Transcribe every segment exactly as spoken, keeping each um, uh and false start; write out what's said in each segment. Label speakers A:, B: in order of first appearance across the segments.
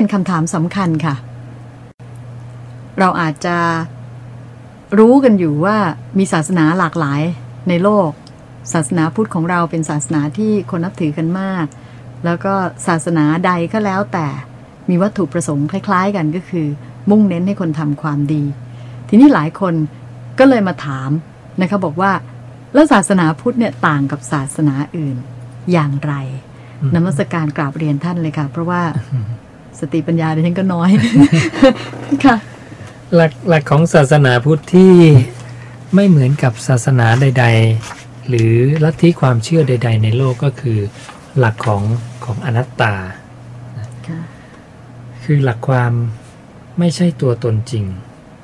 A: เป็นคำถามสำคัญค่ะเราอาจจะรู้กันอยู่ว่ามีศาสนาหลากหลายในโลกศาสนาพุทธของเราเป็นศาสนาที่คนนับถือกันมากแล้วก็ศาสนาใดก็แล้วแต่มีวัตถุประสงค์คล้ายๆกันก็คือมุ่งเน้นให้คนทำความดีทีนี้หลายคนก็เลยมาถามนะคะบอกว่าแล้วศาสนาพุทธเนี่ยต่างกับศาสนาอื่นอย่างไรนมัสการกราบเรียนท่านเลยค่ะเพราะว่าสติปัญญาดิฉันก็น้อย ค่ะ
B: หลักหลักของศาสนาพุทธที่ไม่เหมือนกับศาสนาใดๆหรือลัทธิความเชื่อใดๆในโลกก็คือหลักของของอนัตตาคือหลักความไม่ใช่ตัวตนจริง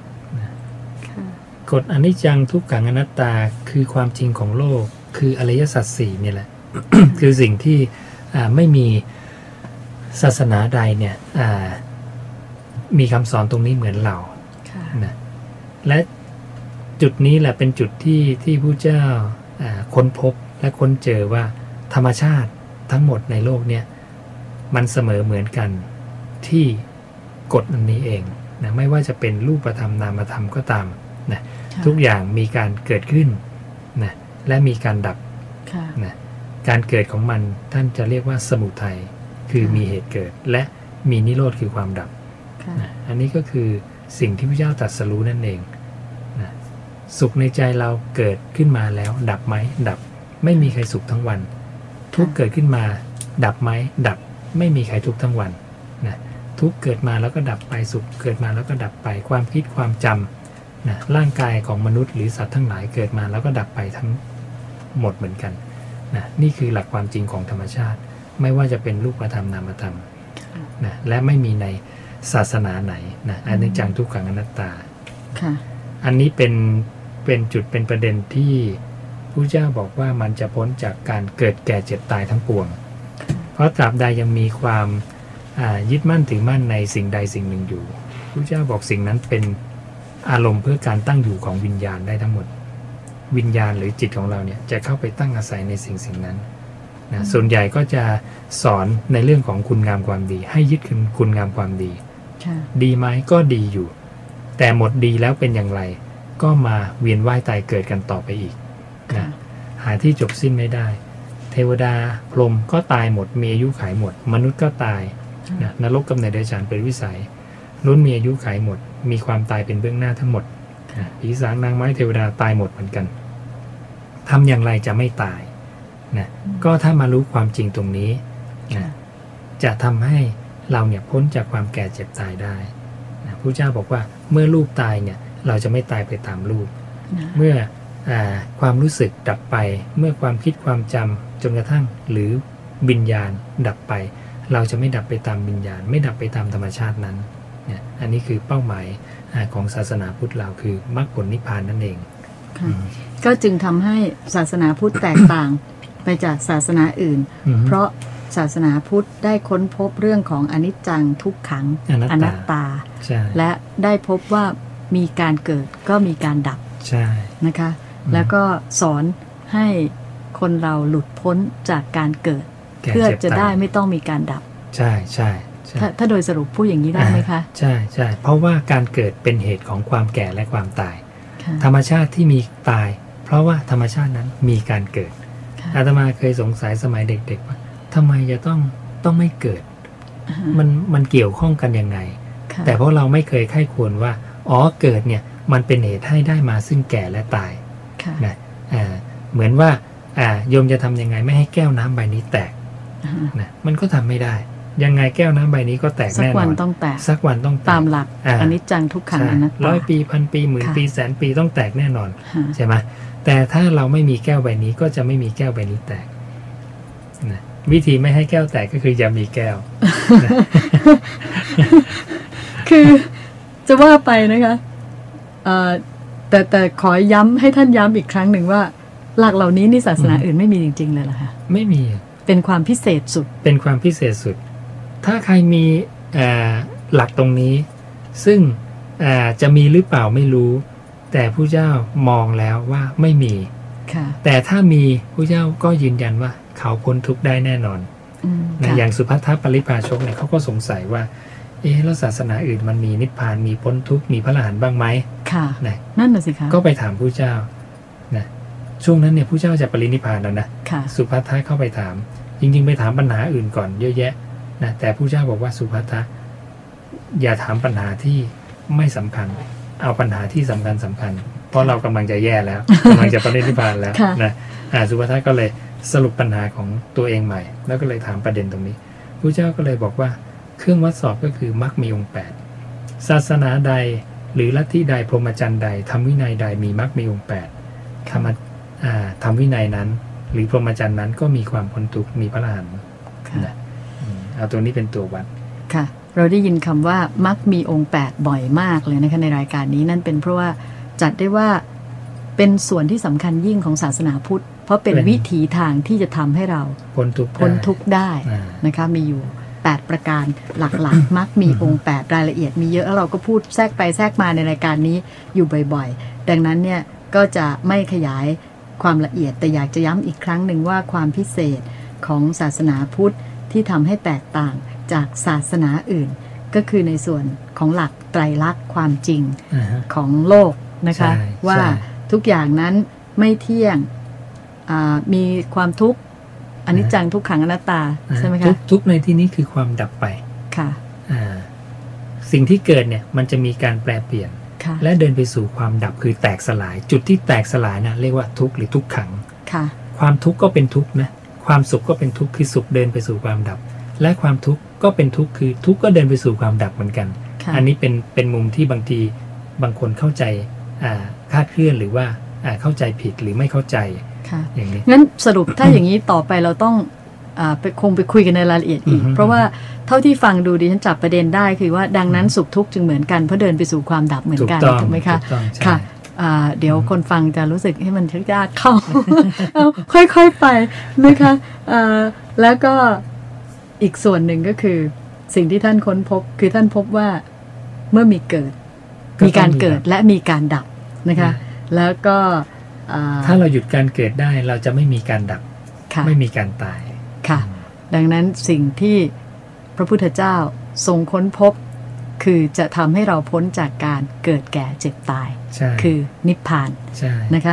B: กฎอนิจจังทุกขังอนัตตาคือความจริงของโลกคืออริยสัจสี่นี่แหละ คือสิ่งที่ไม่มีศาสนาใดเนี่ยมีคำสอนตรงนี้เหมือนเรานะและจุดนี้แหละเป็นจุดที่ที่พระเจ้าค้นพบและค้นเจอว่าธรรมชาติทั้งหมดในโลกเนี่ยมันเสมอเหมือนกันที่กฎอันนี้เองนะไม่ว่าจะเป็นรูปธรรมนามธรรมก็ตามนะทุกอย่างมีการเกิดขึ้นนะและมีการดับนะการเกิดของมันท่านจะเรียกว่าสมุทัยคือมีเหตุเกิดและมีนิโรธคือความดับนะอันนี้ก็คือสิ่งที่พระเจ้าตรัสรู้นั่นเองนะสุขในใจเราเกิดขึ้นมาแล้วดับไหมดับไม่มีใครสุขทั้งวันทุกเกิดขึ้นมาดับไหมดับไม่มีใครทุกทั้งวันนะทุกเกิดมาแล้วก็ดับไปสุขเกิดมาแล้วก็ดับไปความคิดความจำนะร่างกายของมนุษย์หรือสัตว์ทั้งหลายเกิดมาแล้วก็ดับไปทั้งหมดเหมือนกันนะนี่คือหลักความจริงของธรรมชาติไม่ว่าจะเป็นรูปธรรมนามธรรมนะและไม่มีในศาสนาไหนนะอนิจจังทุกขังอนัตตาอันนี้เป็นเป็นจุดเป็นประเด็นที่พระเจ้าบอกว่ามันจะพ้นจากการเกิดแก่เจ็บตายทั้งปวงเพราะตราบใดยังมีความยึดมั่นถือมั่นในสิ่งใดสิ่งหนึ่งอยู่พระเจ้าบอกสิ่งนั้นเป็นอารมณ์เพื่อการตั้งอยู่ของวิญญาณได้ทั้งหมดวิญญาณหรือจิตของเราเนี่ยจะเข้าไปตั้งอาศัยในสิ่งสิ่งนั้นนะส่วนใหญ่ก็จะสอนในเรื่องของคุณงามความดีให้ยึดคุณงามความดีดีไหมก็ดีอยู่แต่หมดดีแล้วเป็นอย่างไรก็มาเวียนว่ายตายเกิดกันต่อไปอีกนะหาที่จบสิ้นไม่ได้เทวดาพรหมก็ตายหมดมีอายุขัยหมดมนุษย์ก็ตายนะนรกกำเนิดเดรัจฉานเป็นวิสัยล้วนมีอายุขัยหมดมีความตายเป็นเบื้องหน้าทั้งหมดนะผีสางนางไม้เทวดาตายหมดเหมือนกันทำอย่างไรจะไม่ตายนะก็ถ้ามารู้ความจริงตรงนี้นะจะทำให้เราเนี่ยพ้นจากความแก่เจ็บตายได้นะพระเจ้าบอกว่าเมื่อรูปตายเนี่ยเราจะไม่ตายไปตามรูปเมื่อความรู้สึกดับไปเมื่อความคิดความจำจนกระทั่งหรือวิญญาณดับไปเราจะไม่ดับไปตามวิญญาณไม่ดับไปตามธรรมชาตินั้นเนี่ยอันนี้คือเป้าหมายของศาสนาพุทธเราคือมรรคผลนิพพานนั่นเอง
A: ก็จึงทำให้ศาสนาพุทธแตกต่างไปจากศาสนาอื่นเพราะศาสนาพุทธได้ค้นพบเรื่องของอนิจจังทุกขังอนัตตาและได้พบว่ามีการเกิดก็มีการดับนะคะแล้วก็สอนให้คนเราหลุดพ้นจากการเกิดเพื่อจะได้ไม่ต้องมีการดับ
B: ใช่ใช่
A: ถ้าถ้าโดยสรุปพูดอย่างนี้ได้ไหมคะ
B: ใช่ใช่เพราะว่าการเกิดเป็นเหตุของความแก่และความตายธรรมชาติที่มีตายเพราะว่าธรรมชาตินั้นมีการเกิดอาตมาเคยสงสัยสมัยเด็กๆว่าทำไมจะต้องต้องไม่เกิดมันมันเกี่ยวข้องกันยังไงแต่เพราะเราไม่เคยไข้ควรว่าอ๋อเกิดเนี่ยมันเป็นเหตุให้ได้มาซึ่งแก่และตายนะอ่าเหมือนว่าอ่าโยมจะทำยังไงไม่ให้แก้วน้ำใบนี้แตกนะมันก็ทำไม่ได้ยังไงแก้วน้ำใบนี้ก็แตกแน่นอนสักวันต้องแตกสักวันต้องแตก
A: ตามหลักอนิจจังทุกขังอนัตตา
B: ร้อยปีพันปีหมื่นปีแสนปีต้องแตกแน่นอนใช่ไหมแต่ถ้าเราไม่มีแก้วใบนี้ก็จะไม่มีแก้วใบนี้แตกนะวิธีไม่ให้แก้วแตกก็คืออย่ามีแก้ว
A: คือจะว่าไปนะคะแต่แต่ขอย้ำให้ท่านย้ำอีกครั้งหนึ่งว่าหลักเหล่านี้นี่ศาสนาอื่นไม่มีจริงๆเลยเหรอคะ
B: ไม่มี
A: เป็นความพิเศษสุด
B: เป็นความพิเศษสุดถ้าใครมีหลักตรงนี้ซึ่งจะมีหรือเปล่าไม่รู้แต่ผู้เจ้ามองแล้วว่าไม่มีแต่ถ้ามีผู้เจ้าก็ยืนยันว่าเขาพ้นทุกข์ได้แน่นอนนะอย่างสุภัททปริภาชกเนี่ยเขาก็สงสัยว่าเอ๊ะแล้วศาสนาอื่นมันมีนิพพานมีพ้นทุกข์มีพระอรหันต์บ้างไหม
A: ค่ะ
B: นะ
A: นั่นน่ะสิคะ
B: ก็ไปถามพระเจ้านะช่วงนั้นเนี่ยพระเจ้าจะปรินิพพานแล้วนะสุภัททะเข้าไปถามจริงๆไปถามปัญหาอื่นก่อนเยอะแยะนะแต่พระเจ้าบอกว่าสุภัททะอย่าถามปัญหาที่ไม่สำคัญเอาปัญหาที่สำคัญสำคัญเพราะเรากำลังจะแย่แล้วกำลังจะปรินิพพานแล้วนะอ่าสุภัททะก็เลยสรุปปัญหาของตัวเองใหม่แล้วก็เลยถามประเด็นตรงนี้พระเจ้าก็เลยบอกว่าเครื่องวัดสอบก็คือมรรคมีองค์แปดศาสนาใดหรือลัทธิใดพรหมจรรย์ใดทำวินัยใดมีมรรคมีองค์แปดธรรมอ่าทำวินัยนั้นหรือพรหมจรรย์นั้นก็มีความพ้นทุกข์มีพระอรหันต์นะเอาตัวนี้เป็นตัววัด
A: ค่ะเราได้ยินคำว่ามักมีองค์แปดบ่อยมากเลยนะคะในรายการนี้นั่นเป็นเพราะว่าจัดได้ว่าเป็นส่วนที่สำคัญยิ่งของศาสนาพุทธเพราะเป็นวิถีทางที่จะทำให้เรา
B: พ้นทุกข์
A: พ้นทุกข์ได้นะคะมีอยู่แปดประการหลักๆมักมีองค์แปดรายละเอียดมีเยอะแล้วเราก็พูดแทรกไปแทรกมาในรายการนี้อยู่บ่อยๆดังนั้นเนี่ยก็จะไม่ขยายความละเอียดแต่อยากจะย้ำอีกครั้งหนึ่งว่าความพิเศษของศาสนาพุทธที่ทำให้แตกต่างจากศาสนาอื่นก็คือในส่วนของหลักไตรลักษณ์ความจริง uh-huh. ของโลกนะคะว่าทุกอย่างนั้นไม่เที่ยงมีความทุกข์อนิจจังทุกขังอนัตตา uh-huh. ใช่ไหมคะ
B: ทุกข์ในที่นี้คือความดับไป
A: ค่ะ
B: สิ่งที่เกิดเนี่ยมันจะมีการแปรเปลี่ยนและเดินไปสู่ความดับคือแตกสลายจุดที่แตกสลายนะเรียกว่าทุกข์หรือทุกขังความทุกข์ก็เป็นทุกข์นะความสุขก็เป็นทุกข์คือสุขเดินไปสู่ความดับและความทุกข์ก็เป็นทุกข์คือทุกข์ก็เดินไปสู่ความดับเหมือนกันอันนี้เป็นเป็นมุมที่บางทีบางคนเข้าใจคลาดเคลื่อนหรือว่าเข้าใจผิดหรือไม่เข้าใจอย่างนี้
A: งั้นสรุปถ้าอย่างนี้ต่อไปเราต้องไปคงไปคุยกันในรายละเอียดอีกเพราะว่าเท่าที่ฟังดูดิฉันจับประเด็นได้คือว่าดังนั้นสุขทุกข์จึงเหมือนกันเพราะเดินไปสู่ความดับเหมือนกันถูกไหมคะค่ะเดี๋ยวคนฟังจะรู้สึกให้มันชักยากเข้า ค่อยๆไปนะคะแล้วก็อีกส่วนหนึ่งก็คือสิ่งที่ท่านค้นพบคือท่านพบว่าเมื่อมีเกิดมีการเกิดและมีการดับนะคะแล้วก็
B: ถ้าเราหยุดการเกิดได้เราจะไม่มีการดับไม่มีการตาย
A: ค่ะดังนั้นสิ่งที่พระพุทธเจ้าทรงค้นพบคือจะทำให้เราพ้นจากการเกิดแก่เจ็บตายคือนิพพานนะคะ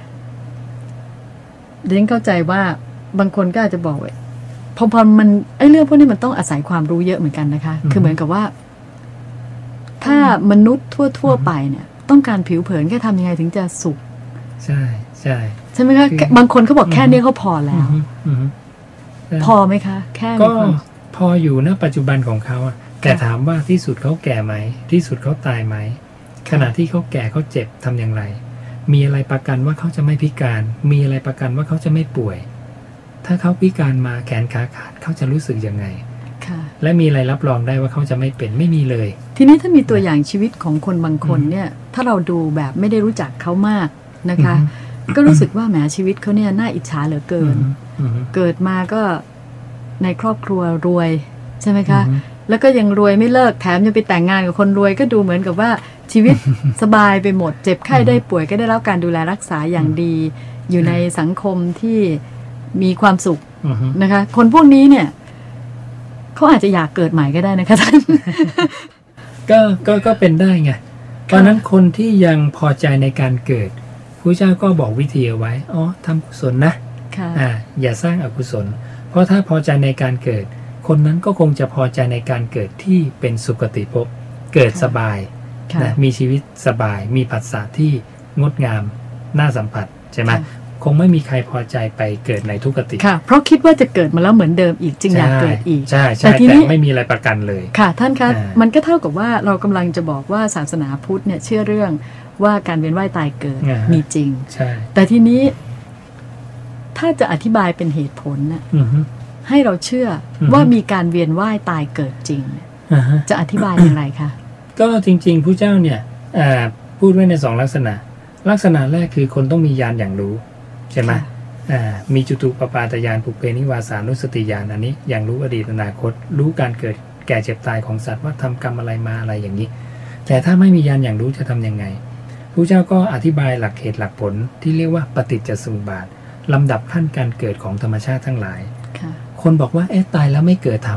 A: ดิฉันเข้าใจว่าบางคนก็อาจจะบอกว่าพอพอมันไอ้เรื่องพวกนี้มันต้องอาศัยความรู้เยอะเหมือนกันนะคะคือเหมือนกับว่าถ้ามนุษย์ทั่วๆไปเนี่ยต้องการผิวเผินแค่ทำยังไงถึงจะสุข
B: ใช่ใช่
A: ใช่ไหมคะบางคนเขาบอกแค่นี้เขาพอแล้วพอไหมคะแค่
B: ก็พออยู่ณปัจจุบันของเขาอะแต่ถามว่าที่สุดเขาแก่ไหมที่สุดเขาตายไหมขณะที่เขาแก่เขาเจ็บทำอย่างไรมีอะไรประกันว่าเขาจะไม่พิการมีอะไรประกันว่าเขาจะไม่ป่วยถ้าเขาพิการมาแขนขาขาดเขาจะรู้สึกยังไงและมีอะไรรับรองได้ว่าเขาจะไม่เป็นไม่มีเลย
A: ทีนี้ถ้ามีตัวอย่างชีวิตของคนบางคนเนี่ยถ้าเราดูแบบไม่ได้รู้จักเขามากนะคะก็รู้สึกว่าแหมชีวิตเขาเนี่ยน่าอิจฉาเหลือเกินเกิดมาก็ในครอบครัวรวยใช่ไหมคะแล้วก็ยังรวยไม่เลิกแถมยังไปแต่งงานกับคนรวยก็ดูเหมือนกับว่าชีวิตสบายไปหมดเจ็บไข้ได้ป่วยก็ได้รับการดูแลรักษาอย่างดีอยู่ในสังคมที่มีความสุขนะคะคนพวกนี้เนี่ยเขาอาจจะอยากเกิดใหม่ก็ได้นะคะท่าน
B: ก็ก็ก็เป็นได้ไงตอนนั้นคนที่ยังพอใจในการเกิดพระเจ้าก็บอกวิธีเอาไว้อ๋อทำกุศลนะอ่าอย่าสร้างอกุศลเพราะถ้าพอใจในการเกิดคนนั้นก็คงจะพอใจในการเกิดที่เป็นสุคติภพเกิดสบายนะมีชีวิตสบายมีผัสสะที่งดงามน่าสัมผัสใช่ไหมคงไม่มีใครพอใจไปเกิดในทุกขติ
A: ค่ะเพราะคิดว่าจะเกิดมาแล้วเหมือนเดิมอีกจึงอยากเกิดอีก
B: ใช่ใช่แต่ทีนี้ไม่มีอะไรประกันเลย
A: ค่ะท่านคะมันก็เท่ากับว่าเรากำลังจะบอกว่าศาสนาพุทธเนี่ยเชื่อเรื่องว่าการเวียนว่ายตายเกิดมีจริง
B: ใช่
A: แต่ทีนี้ถ้าจะอธิบายเป็นเหตุผลนะให้เราเชื่อว่ามีการเวียนว่ายตายเกิดจริงจะอธิบายอย่างไรคะ
B: ก็จริงๆผู้เจ้าเนี่ยพูดไว้ในสองลักษณะลักษณะแรกคือคนต้องมีญาณอย่างรู้ใช่ไหมมีจุตูปปาตญาณปุเพนิวาสานุสติญาณอันนี้อย่างรู้อดีตอนาคตรู้การเกิดแก่เจ็บตายของสัตว์ว่าทำกรรมอะไรมาอะไรอย่างนี้แต่ถ้าไม่มีญาณอย่างรู้จะทำยังไงผู้เจ้าก็อธิบายหลักเหตุหลักผลที่เรียกว่าปฏิจจสมุปบาทลำดับขั้นการเกิดของธรรมชาติทั้งหลายคนบอกว่าเอ๊ะตายแล้วไม่เกิดถามว่า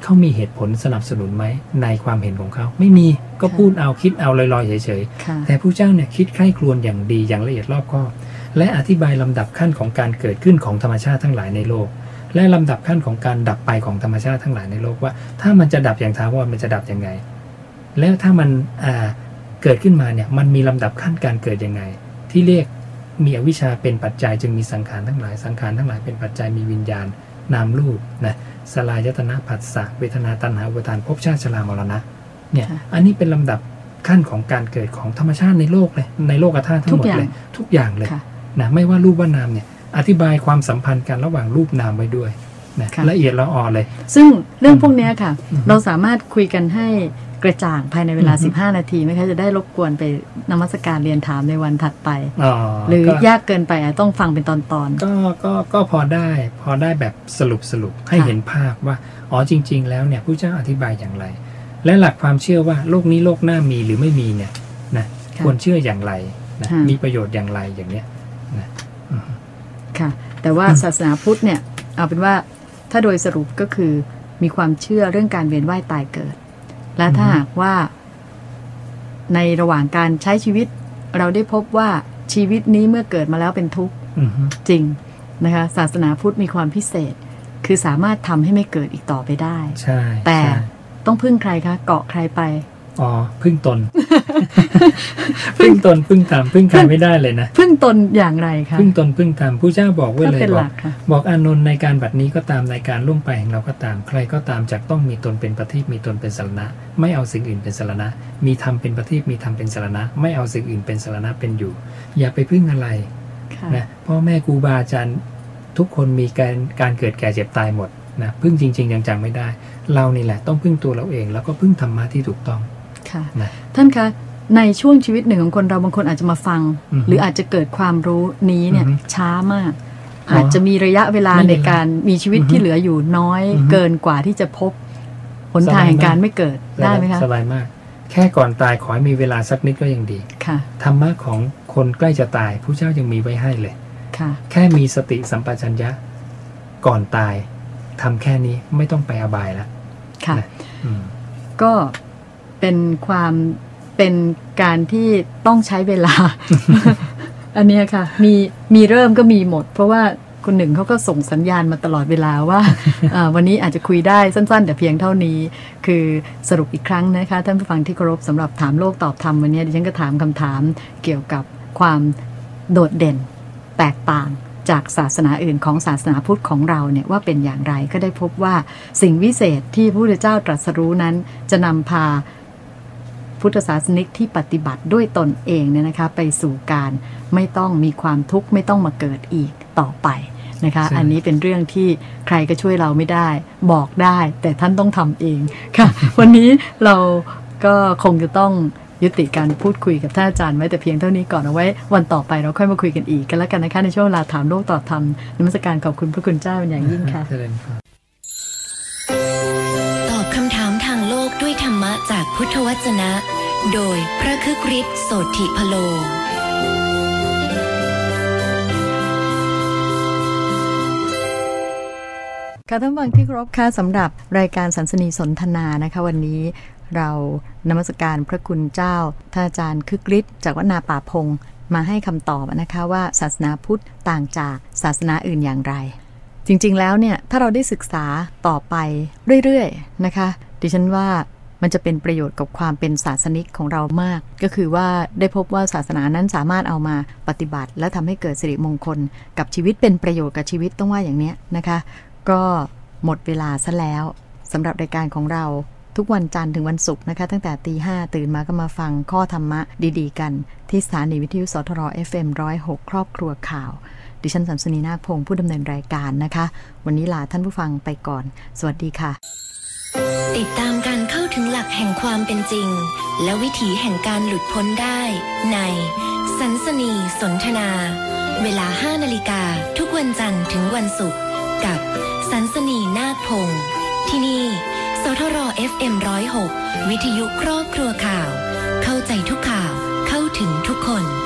B: เขามีเหตุผลสนับสนุนไหมในความเห็นของเขาไม่มีก็พูดเอาคิดเอาลอยๆเฉยๆแต่พระเจ้าเนี่ยคิดใคร่ครวญอย่างดีอย่างละเอียดรอบคอบและอธิบายลำดับขั้นของการเกิดขึ้นของธรรมชาติทั้งหลายในโลกและลำดับขั้นของการดับไปของธรรมชาติทั้งหลายในโลกว่าถ้ามันจะดับอย่างถาวรมันจะดับยังไงแล้วถ้ามันอ่าเกิดขึ้นมาเนี่ยมันมีลำดับขั้นการเกิดยังไงที่เรียกมีอวิชชาเป็นปัจจัยจึงมีสังขารทั้งหลายสังขารทั้งหลายเป็นปัจจัยมีวิญญาณนามรูปนะสลายตนะผัสสะเวทนาตัณหาอุปาทานภพชาติชรามรณะเนี่ยอันนี้เป็นลำดับขั้นของการเกิดของธรรมชาติในโลกเลยในโลกธาตุทั้งหมดเลยทุกอย่างเลยนะไม่ว่ารูปว่านามเนี่ยอธิบายความสัมพันธ์กันระหว่างรูปนามไว้ด้วยนะละเอียดละออเลย
A: ซึ่งเรื่องพวกนี้ค่ะเราสามารถคุยกันให้กระจ่างภายในเวลาสิบห้านาทีไหมคะจะได้รบกวนไปนมัสการเรียนถามในวันถัดไปหรือยากเกินไปต้องฟังเป็นตอน
B: ๆก็ก็ก็พอได้พอได้แบบสรุปสรุปให้เห็นภาพว่าอ๋อจริงๆแล้วเนี่ยผู้เจ้าอธิบายอย่างไรและหลักความเชื่อว่าโลกนี้โลกหน้ามีหรือไม่มีเนี่ยนะควรเชื่ออย่างไรนะมีประโยชน์อย่างไรอย่างเนี้ยนะ
A: ค่ะแต่ว่าศาสนาพุทธเนี่ยเอาเป็นว่าถ้าโดยสรุปก็คือมีความเชื่อเรื่องการเวียนว่ายตายเกิดและถ้าหากว่าในระหว่างการใช้ชีวิตเราได้พบว่าชีวิตนี้เมื่อเกิดมาแล้วเป็นทุกข์จริงนะคะศาสนาพุทธมีความพิเศษคือสามารถทำให้ไม่เกิดอีกต่อไปได้
B: ใช่
A: แต่ต้องพึ่งใครคะเกาะใครไป
B: อ๋อพึ่งตน พึ่งตนพึ่งธรรมพึ่งใครไม่ได้เลยนะ
A: พึ่งตนอย่างไรคะ
B: พึ่งตนพึ่งธรรมผู้เจ้าบอกไว้เลยบอกบอกอานนท์ในการบัดนี้ก็ตามในการล่วงไปของเราก็ตามใครก็ตามจักต้องมีตนเป็นประทีปมีตนเป็นสรณะไม่เอาสิ่งอื่นเป็นสรณะมีธรรมเป็นประทีปมีธรรมเป็นสรณะไม่เอาสิ่งอื่นเป็นสรณะเป็นอยู่อย่าไปพึ่งอะไรนะพ่อแม่ครูบาอาจารย์ทุกคนมีการการเกิดแก่เจ็บตายหมดนะพึ่งจริงๆจังๆไม่ได้เรานี่แหละต้องพึ่งตัวเราเองแล้วก็พึ่งธรรมะที่ถูกต้อง
A: ค่ะท่านคะในช่วงชีวิตหนึ่งของคนเราบางคนอาจจะมาฟังหรืออาจจะเกิดความรู้นี้เนี่ยช้ามากอาจจะมีระยะเวลาในการมีชีวิตที่เหลืออยู่น้อยเกินกว่าที่จะพบหนทางแห่งการไม่เกิดได้ไหมคะ
B: สบายมากแค่ก่อนตายขอให้มีเวลาสักนิดก็ยังดี
A: ค่ะ
B: ธรรมะของคนใกล้จะตายผู้เจ้ายังมีไว้ให้เลย
A: ค่ะ
B: แค่มีสติสัมปชัญญะก่อนตายทำแค่นี้ไม่ต้องไปอบายแล้ว
A: ค่ะก็เป็นความเป็นการที่ต้องใช้เวลา อันนี้ค่ะมีมีเริ่มก็มีหมดเพราะว่าคนหนึ่งเขาก็ส่งสัญญาณมาตลอดเวลาว่า วันนี้อาจจะคุยได้สั้นๆแต่เพียงเท่านี้คือสรุปอีกครั้งนะคะท่านผู้ฟังที่เคารพสำหรับถามโลกตอบธรรมวันนี้ดิฉันก็ถามคำถามเกี่ยวกับความโดดเด่นแตกต่างจากศาสนาอื่นของศาสนาพุทธของเราเนี่ยว่าเป็นอย่างไรก็ได้พบว่าสิ่งวิเศษที่พระพุทธเจ้าตรัสรู้นั้นจะนำพาพุทธศาสนิกที่ปฏิบัติด้วยตนเองเนี่ยนะคะไปสู่การไม่ต้องมีความทุกข์ไม่ต้องมาเกิดอีกต่อไปนะคะอันนี้เป็นเรื่องที่ใครก็ช่วยเราไม่ได้บอกได้แต่ท่านต้องทำเองค่ะ วันนี้เราก็คงจะต้องยุติการพูดคุยกับท่านอาจารย์ไว้แต่เพียงเท่านี้ก่อนเอาไว้วันต่อไปเราค่อยมาคุยกันอีกกันแล้วกันนะคะในช่วงเวลาถามโลกตอบธรรมนมัสการขอบคุณพระคุณเจ้าเป็นอย่างยิ่งค่ะ
C: ตอบคำถามทางโลกด้วยธรรมะจากพุทธวจนะโดยพระคฤกฤทธิ์โสธิพโล
A: ค่ะท่านฟังที่เคารพค่ะสำหรับรายการสันสนีสนทนานะคะวันนี้เรานมัสการพระคุณเจ้าท่านอาจารย์คฤกฤทธิ์จากวัดนาป่าพงมาให้คำตอบนะคะว่าศาสนาพุทธต่างจากศาสนาอื่นอย่างไรจริงๆแล้วเนี่ยถ้าเราได้ศึกษาต่อไปเรื่อยๆนะคะดิฉันว่ามันจะเป็นประโยชน์กับความเป็นศาสนิกของเรามากก็คือว่าได้พบว่าศาสนานั้นสามารถเอามาปฏิบัติและทำให้เกิดสิริมงคลกับชีวิตเป็นประโยชน์กับชีวิตต้องว่าอย่างนี้นะคะก็หมดเวลาซะแล้วสำหรับรายการของเราทุกวันจันทร์ถึงวันศุกร์นะคะตั้งแต่ตีห้าตื่นมาก็มาฟังข้อธรรมะดีๆกันที่สถานีวิทยุสทร เอฟ เอ็ม หนึ่งศูนย์หกครอบครัวข่าวดิฉันสัมสนีนาคพงศ์ผู้ดำเนินรายการนะคะวันนี้ลาท่านผู้ฟังไปก่อนสวัสดีค่ะ
C: ติดตามการเข้าถึงหลักแห่งความเป็นจริงและวิถีแห่งการหลุดพ้นได้ในสันสนีสนทนาเวลาห้านาฬิกาทุกวันจันทร์ถึงวันศุกร์กับสันสนีนาคพงศ์ที่นี่สทร เอฟ เอ็ม หนึ่งศูนย์หกวิทยุครอบครัวข่าวเข้าใจทุกข่าวเข้าถึงทุกคน